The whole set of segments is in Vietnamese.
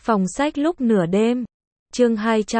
Phòng sách lúc nửa đêm. Chương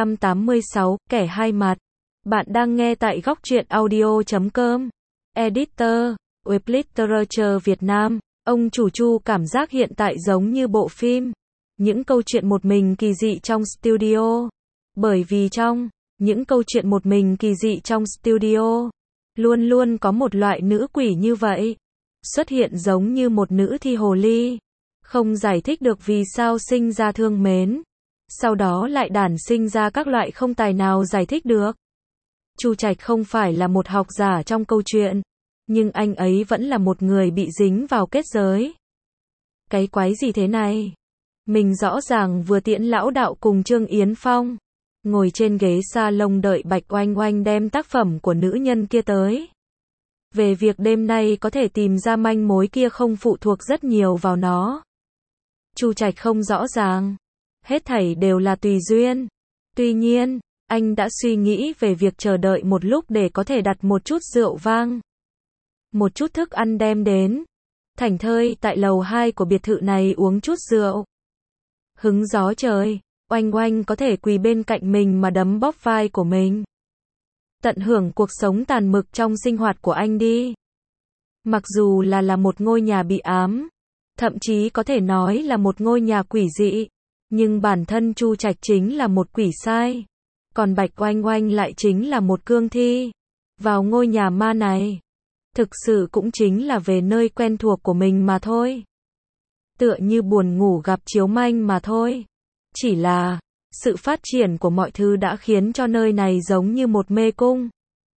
286, kẻ hai mặt. Bạn đang nghe tại góc truyện audio.com. Editor, Web Literature Việt Nam. Ông chủ Chu cảm giác hiện tại giống như bộ phim. Những câu chuyện một mình kỳ dị trong studio. Bởi vì trong những câu chuyện một mình kỳ dị trong studio, luôn luôn có một loại nữ quỷ như vậy. Xuất hiện giống như một nữ thi hồ ly. Không giải thích được vì sao sinh ra thương mến. Sau đó lại đản sinh ra các loại không tài nào giải thích được. Chu Trạch không phải là một học giả trong câu chuyện, nhưng anh ấy vẫn là một người bị dính vào kết giới. Cái quái gì thế này? Mình rõ ràng vừa tiễn lão đạo cùng Trương Yến Phong, ngồi trên ghế salon đợi Bạch Oanh Oanh đem tác phẩm của nữ nhân kia tới. Về việc đêm nay có thể tìm ra manh mối kia không phụ thuộc rất nhiều vào nó. Chu Trạch không rõ ràng. Hết thảy đều là tùy duyên. Tuy nhiên, anh đã suy nghĩ về việc chờ đợi một lúc để có thể đặt một chút rượu vang, một chút thức ăn đem đến. Thảnh thơi tại lầu 2 của biệt thự này uống chút rượu. Hứng gió trời, Oanh Oanh có thể quỳ bên cạnh mình mà đấm bóp vai của mình. Tận hưởng cuộc sống tàn mực trong sinh hoạt của anh đi. Mặc dù là một ngôi nhà bị ám, thậm chí có thể nói là một ngôi nhà quỷ dị, nhưng bản thân Chu Trạch chính là một quỷ sai, còn Bạch Oanh Oanh lại chính là một cương thi. Vào ngôi nhà ma này, thực sự cũng chính là về nơi quen thuộc của mình mà thôi. Tựa như buồn ngủ gặp chiếu manh mà thôi. Chỉ là, sự phát triển của mọi thứ đã khiến cho nơi này giống như một mê cung.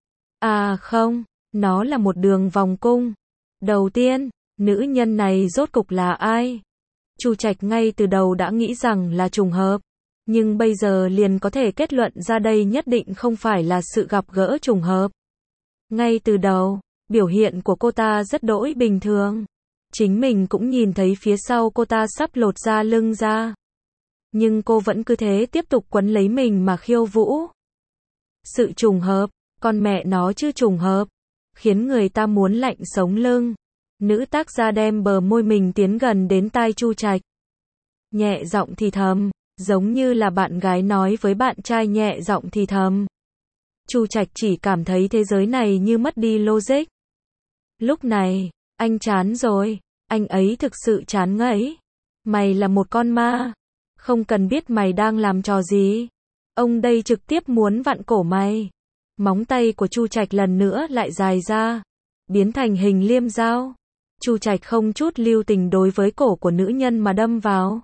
À không, nó là một đường vòng cung. Đầu tiên, nữ nhân này rốt cục là ai? Chu Trạch ngay từ đầu đã nghĩ rằng là trùng hợp, nhưng bây giờ liền có thể kết luận ra đây nhất định không phải là sự gặp gỡ trùng hợp. Ngay từ đầu, biểu hiện của cô ta rất đỗi bình thường. Chính mình cũng nhìn thấy phía sau cô ta sắp lột da lưng ra. Nhưng cô vẫn cứ thế tiếp tục quấn lấy mình mà khiêu vũ. Sự trùng hợp, con mẹ nó chứ trùng hợp, khiến người ta muốn lạnh sống lưng. Nữ tác gia đem bờ môi mình tiến gần đến tai Chu Trạch. Nhẹ giọng thì thầm, giống như là bạn gái nói với bạn trai nhẹ giọng thì thầm. Chu Trạch chỉ cảm thấy thế giới này như mất đi logic. Lúc này, anh chán rồi, anh ấy thực sự chán ngấy. Mày là một con ma, không cần biết mày đang làm trò gì. Ông đây trực tiếp muốn vặn cổ mày. Móng tay của Chu Trạch lần nữa lại dài ra, biến thành hình liêm dao. Chu Trạch không chút lưu tình đối với cổ của nữ nhân mà đâm vào.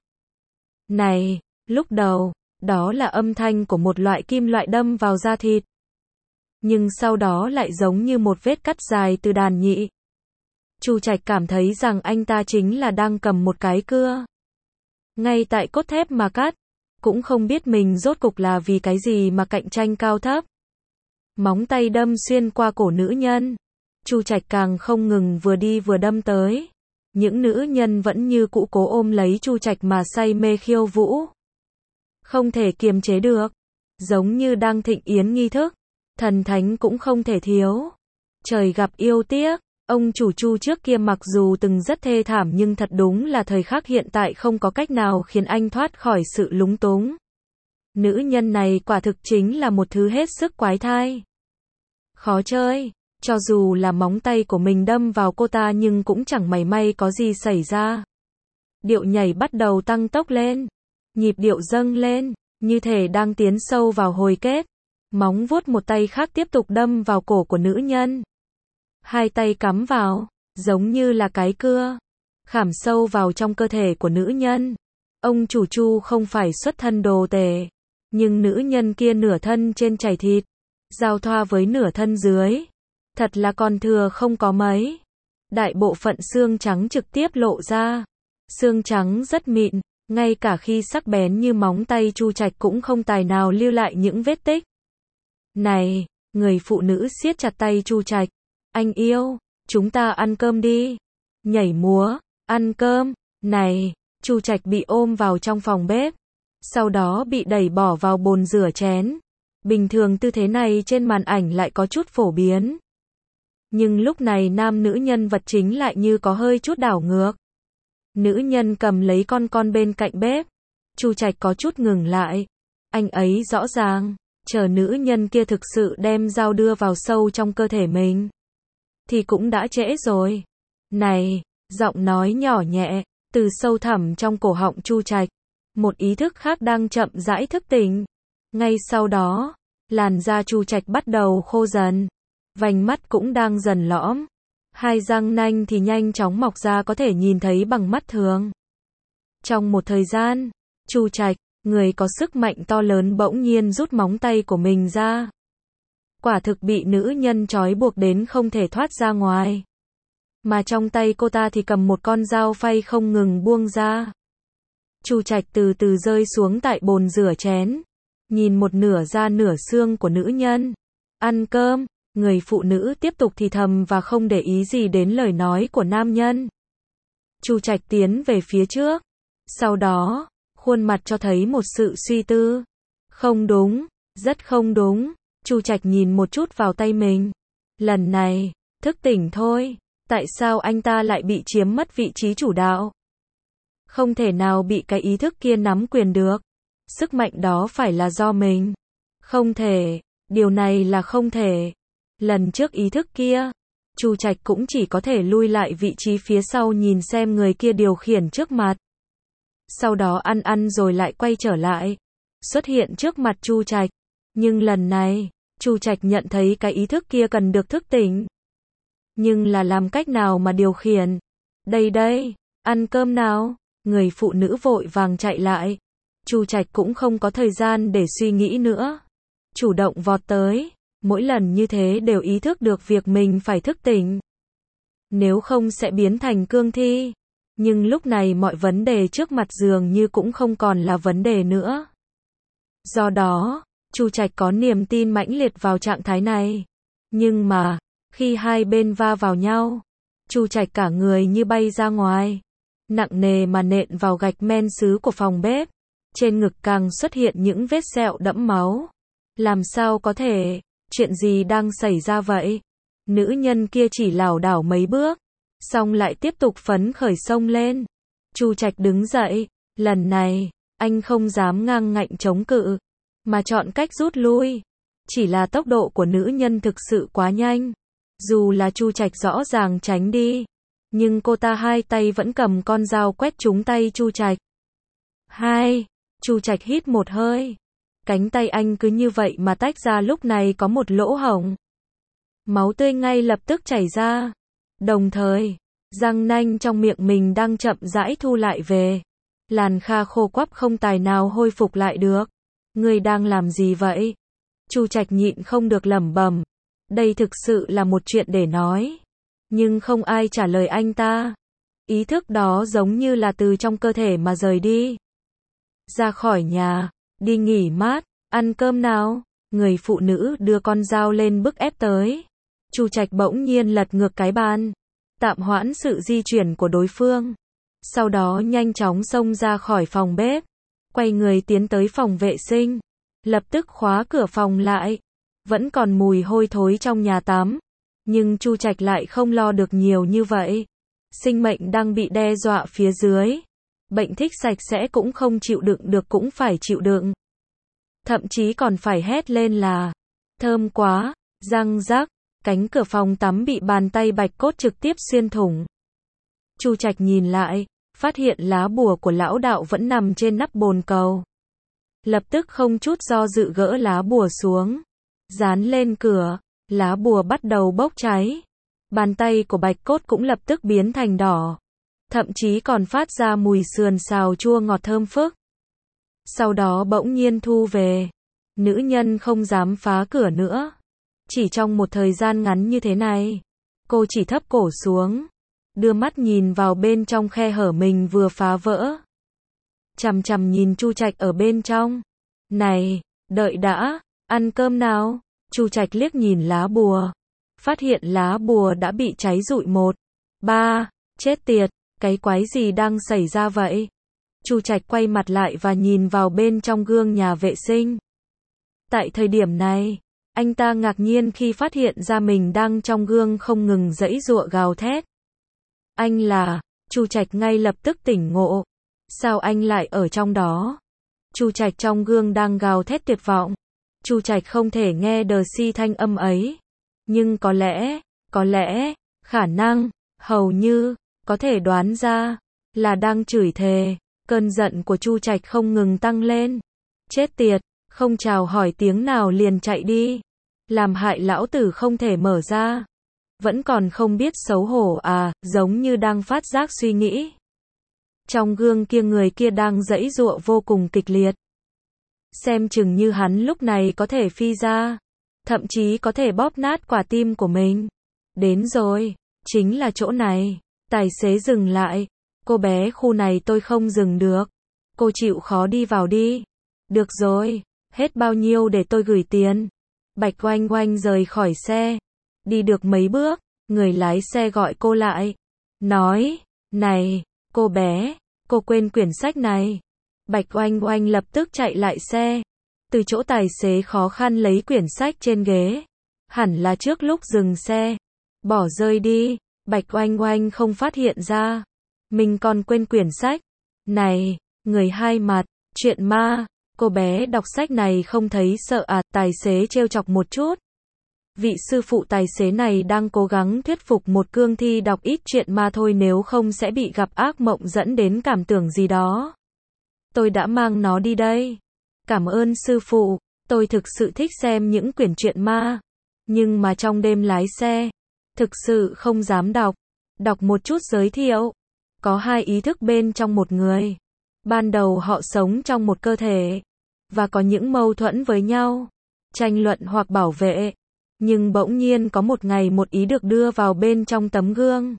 Này, lúc đầu, đó là âm thanh của một loại kim loại đâm vào da thịt. Nhưng sau đó lại giống như một vết cắt dài từ đàn nhị. Chu Trạch cảm thấy rằng anh ta chính là đang cầm một cái cưa. Ngay tại cốt thép mà cắt. Cũng không biết mình rốt cục là vì cái gì mà cạnh tranh cao thấp. Móng tay đâm xuyên qua cổ nữ nhân. Chu Trạch càng không ngừng vừa đi vừa đâm tới. Những nữ nhân vẫn như cũ cố ôm lấy Chu Trạch mà say mê khiêu vũ. Không thể kiềm chế được. Giống như đang thịnh yến nghi thức. Thần thánh cũng không thể thiếu. Trời gặp yêu tiếc. Ông chủ Chu trước kia mặc dù từng rất thê thảm nhưng thật đúng là thời khắc hiện tại không có cách nào khiến anh thoát khỏi sự lúng túng. Nữ nhân này quả thực chính là một thứ hết sức quái thai. Khó chơi. Cho dù là móng tay của mình đâm vào cô ta nhưng cũng chẳng mảy may có gì xảy ra. Điệu nhảy bắt đầu tăng tốc lên. Nhịp điệu dâng lên, như thể đang tiến sâu vào hồi kết. Móng vuốt một tay khác tiếp tục đâm vào cổ của nữ nhân. Hai tay cắm vào, giống như là cái cưa, khảm sâu vào trong cơ thể của nữ nhân. Ông chủ Chu không phải xuất thân đồ tể, nhưng nữ nhân kia nửa thân trên chảy thịt, giao thoa với nửa thân dưới. Thật là còn thừa không có mấy. Đại bộ phận xương trắng trực tiếp lộ ra. Xương trắng rất mịn, ngay cả khi sắc bén như móng tay Chu Trạch cũng không tài nào lưu lại những vết tích. Này, người phụ nữ siết chặt tay Chu Trạch. Anh yêu, chúng ta ăn cơm đi. Nhảy múa, ăn cơm. Này, Chu Trạch bị ôm vào trong phòng bếp. Sau đó bị đẩy bỏ vào bồn rửa chén. Bình thường tư thế này trên màn ảnh lại có chút phổ biến. Nhưng lúc này nam nữ nhân vật chính lại như có hơi chút đảo ngược. Nữ nhân cầm lấy con bên cạnh bếp. Chu Trạch có chút ngừng lại. Anh ấy rõ ràng, chờ nữ nhân kia thực sự đem dao đưa vào sâu trong cơ thể mình, thì cũng đã trễ rồi. Này, giọng nói nhỏ nhẹ, từ sâu thẳm trong cổ họng Chu Trạch. Một ý thức khác đang chậm rãi thức tỉnh. Ngay sau đó, làn da Chu Trạch bắt đầu khô dần. Vành mắt cũng đang dần lõm. Hai răng nanh thì nhanh chóng mọc ra có thể nhìn thấy bằng mắt thường. Trong một thời gian, Chu Trạch, người có sức mạnh to lớn bỗng nhiên rút móng tay của mình ra. Quả thực bị nữ nhân trói buộc đến không thể thoát ra ngoài. Mà trong tay cô ta thì cầm một con dao phay không ngừng buông ra. Chu Trạch từ từ rơi xuống tại bồn rửa chén. Nhìn một nửa da nửa xương của nữ nhân. Ăn cơm, người phụ nữ tiếp tục thì thầm và không để ý gì đến lời nói của nam nhân. Chu Trạch tiến về phía trước. Sau đó, khuôn mặt cho thấy một sự suy tư. Không đúng, rất không đúng. Chu Trạch nhìn một chút vào tay mình. Lần này, thức tỉnh thôi. Tại sao anh ta lại bị chiếm mất vị trí chủ đạo? Không thể nào bị cái ý thức kia nắm quyền được. Sức mạnh đó phải là do mình. Không thể, điều này là không thể. Lần trước ý thức kia, Chu Trạch cũng chỉ có thể lui lại vị trí phía sau nhìn xem người kia điều khiển trước mặt. Sau đó ăn rồi lại quay trở lại, xuất hiện trước mặt Chu Trạch. Nhưng lần này, Chu Trạch nhận thấy cái ý thức kia cần được thức tỉnh. Nhưng là làm cách nào mà điều khiển? Đây, ăn cơm nào? Người phụ nữ vội vàng chạy lại. Chu Trạch cũng không có thời gian để suy nghĩ nữa. Chủ động vọt tới. Mỗi lần như thế đều ý thức được việc mình phải thức tỉnh. Nếu không sẽ biến thành cương thi. Nhưng lúc này mọi vấn đề trước mặt dường như cũng không còn là vấn đề nữa. Do đó, Chu Trạch có niềm tin mãnh liệt vào trạng thái này. Nhưng mà, khi hai bên va vào nhau, Chu Trạch cả người như bay ra ngoài. Nặng nề mà nện vào gạch men sứ của phòng bếp. Trên ngực càng xuất hiện những vết sẹo đẫm máu. Làm sao có thể? Chuyện gì đang xảy ra vậy? Nữ nhân kia chỉ lảo đảo mấy bước, xong lại tiếp tục phấn khởi xông lên. Chu Trạch đứng dậy, lần này, anh không dám ngang ngạnh chống cự, mà chọn cách rút lui. Chỉ là tốc độ của nữ nhân thực sự quá nhanh. Dù là Chu Trạch rõ ràng tránh đi, nhưng cô ta hai tay vẫn cầm con dao quét trúng tay Chu Trạch. Chu Trạch hít một hơi. Cánh tay anh cứ như vậy mà tách ra, lúc này có một lỗ hổng. Máu tươi ngay lập tức chảy ra. Đồng thời, răng nanh trong miệng mình đang chậm rãi thu lại về. Làn da khô quắp không tài nào hồi phục lại được. Ngươi đang làm gì vậy? Chu Trạch nhịn không được lẩm bẩm. Đây thực sự là một chuyện để nói. Nhưng không ai trả lời anh ta. Ý thức đó giống như là từ trong cơ thể mà rời đi. Ra khỏi nhà, đi nghỉ mát, ăn cơm nào. Người phụ nữ đưa con dao lên bức ép tới. Chu Trạch bỗng nhiên lật ngược cái bàn, tạm hoãn sự di chuyển của đối phương. Sau đó nhanh chóng xông ra khỏi phòng bếp, quay người tiến tới phòng vệ sinh, lập tức khóa cửa phòng lại. Vẫn còn mùi hôi thối trong nhà tắm, nhưng Chu Trạch lại không lo được nhiều như vậy. Sinh mệnh đang bị đe dọa phía dưới. Bệnh thích sạch sẽ cũng không chịu đựng được cũng phải chịu đựng. Thậm chí còn phải hét lên là thơm quá, răng rắc. Cánh cửa phòng tắm bị bàn tay bạch cốt trực tiếp xuyên thủng. Chu Trạch nhìn lại, phát hiện lá bùa của lão đạo vẫn nằm trên nắp bồn cầu. Lập tức không chút do dự gỡ lá bùa xuống, dán lên cửa, lá bùa bắt đầu bốc cháy. Bàn tay của bạch cốt cũng lập tức biến thành đỏ, thậm chí còn phát ra mùi sườn xào chua ngọt thơm phức. Sau đó bỗng nhiên thu về. Nữ nhân không dám phá cửa nữa. Chỉ trong một thời gian ngắn như thế này, cô chỉ thấp cổ xuống, đưa mắt nhìn vào bên trong khe hở mình vừa phá vỡ. Chằm chằm nhìn Chu Trạch ở bên trong. Này, đợi đã, ăn cơm nào. Chu Trạch liếc nhìn lá bùa, phát hiện lá bùa đã bị cháy rụi một. Chết tiệt, cái quái gì đang xảy ra vậy? Chu Trạch quay mặt lại và nhìn vào bên trong gương nhà vệ sinh. Tại thời điểm này, anh ta ngạc nhiên khi phát hiện ra mình đang trong gương không ngừng giãy giụa gào thét. Anh là, Chu Trạch ngay lập tức tỉnh ngộ. Sao anh lại ở trong đó? Chu Trạch trong gương đang gào thét tuyệt vọng. Chu Trạch không thể nghe Darcy thanh âm ấy. Nhưng có lẽ, khả năng, hầu như, có thể đoán ra, là đang chửi thề. Cơn giận của Chu Trạch không ngừng tăng lên. Chết tiệt, không chào hỏi tiếng nào liền chạy đi. Làm hại lão tử không thể mở ra. Vẫn còn không biết xấu hổ à, giống như đang phát giác suy nghĩ. Trong gương kia người kia đang giãy giụa vô cùng kịch liệt. Xem chừng như hắn lúc này có thể phi ra. Thậm chí có thể bóp nát quả tim của mình. Đến rồi, chính là chỗ này. Tài xế dừng lại. Cô bé khu này tôi không dừng được. Cô chịu khó đi vào đi. Được rồi, hết bao nhiêu để tôi gửi tiền. Bạch Oanh Oanh rời khỏi xe. Đi được mấy bước, người lái xe gọi cô lại. Nói, này, cô bé, cô quên quyển sách này. Bạch Oanh Oanh lập tức chạy lại xe. Từ chỗ tài xế khó khăn lấy quyển sách trên ghế. Hẳn là trước lúc dừng xe. Bỏ rơi đi, Bạch Oanh Oanh không phát hiện ra. Mình còn quên quyển sách. Này, người hai mặt, chuyện ma. Cô bé đọc sách này không thấy sợ à, tài xế trêu chọc một chút. Vị sư phụ tài xế này đang cố gắng thuyết phục một cương thi đọc ít chuyện ma thôi, nếu không sẽ bị gặp ác mộng dẫn đến cảm tưởng gì đó. Tôi đã mang nó đi đây. Cảm ơn sư phụ, tôi thực sự thích xem những quyển truyện ma. Nhưng mà trong đêm lái xe, thực sự không dám đọc. Đọc một chút giới thiệu. Có hai ý thức bên trong một người. Ban đầu họ sống trong một cơ thể. Và có những mâu thuẫn với nhau. Tranh luận hoặc bảo vệ. Nhưng bỗng nhiên có một ngày một ý được đưa vào bên trong tấm gương.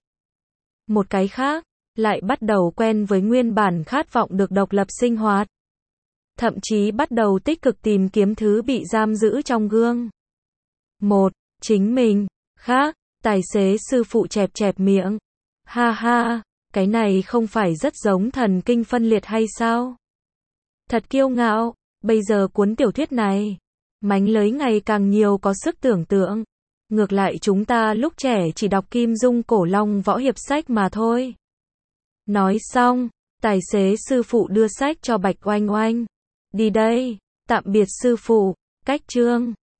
Một cái khác, lại bắt đầu quen với nguyên bản khát vọng được độc lập sinh hoạt. Thậm chí bắt đầu tích cực tìm kiếm thứ bị giam giữ trong gương. Một, chính mình. Khác, tài xế sư phụ chẹp chẹp miệng. Ha ha, cái này không phải rất giống thần kinh phân liệt hay sao? Thật kiêu ngạo, bây giờ cuốn tiểu thuyết này. Mánh lới ngày càng nhiều có sức tưởng tượng. Ngược lại chúng ta lúc trẻ chỉ đọc Kim Dung Cổ Long võ hiệp sách mà thôi. Nói xong, tài xế sư phụ đưa sách cho Bạch Oanh Oanh. Đi đây, tạm biệt sư phụ, cách chương.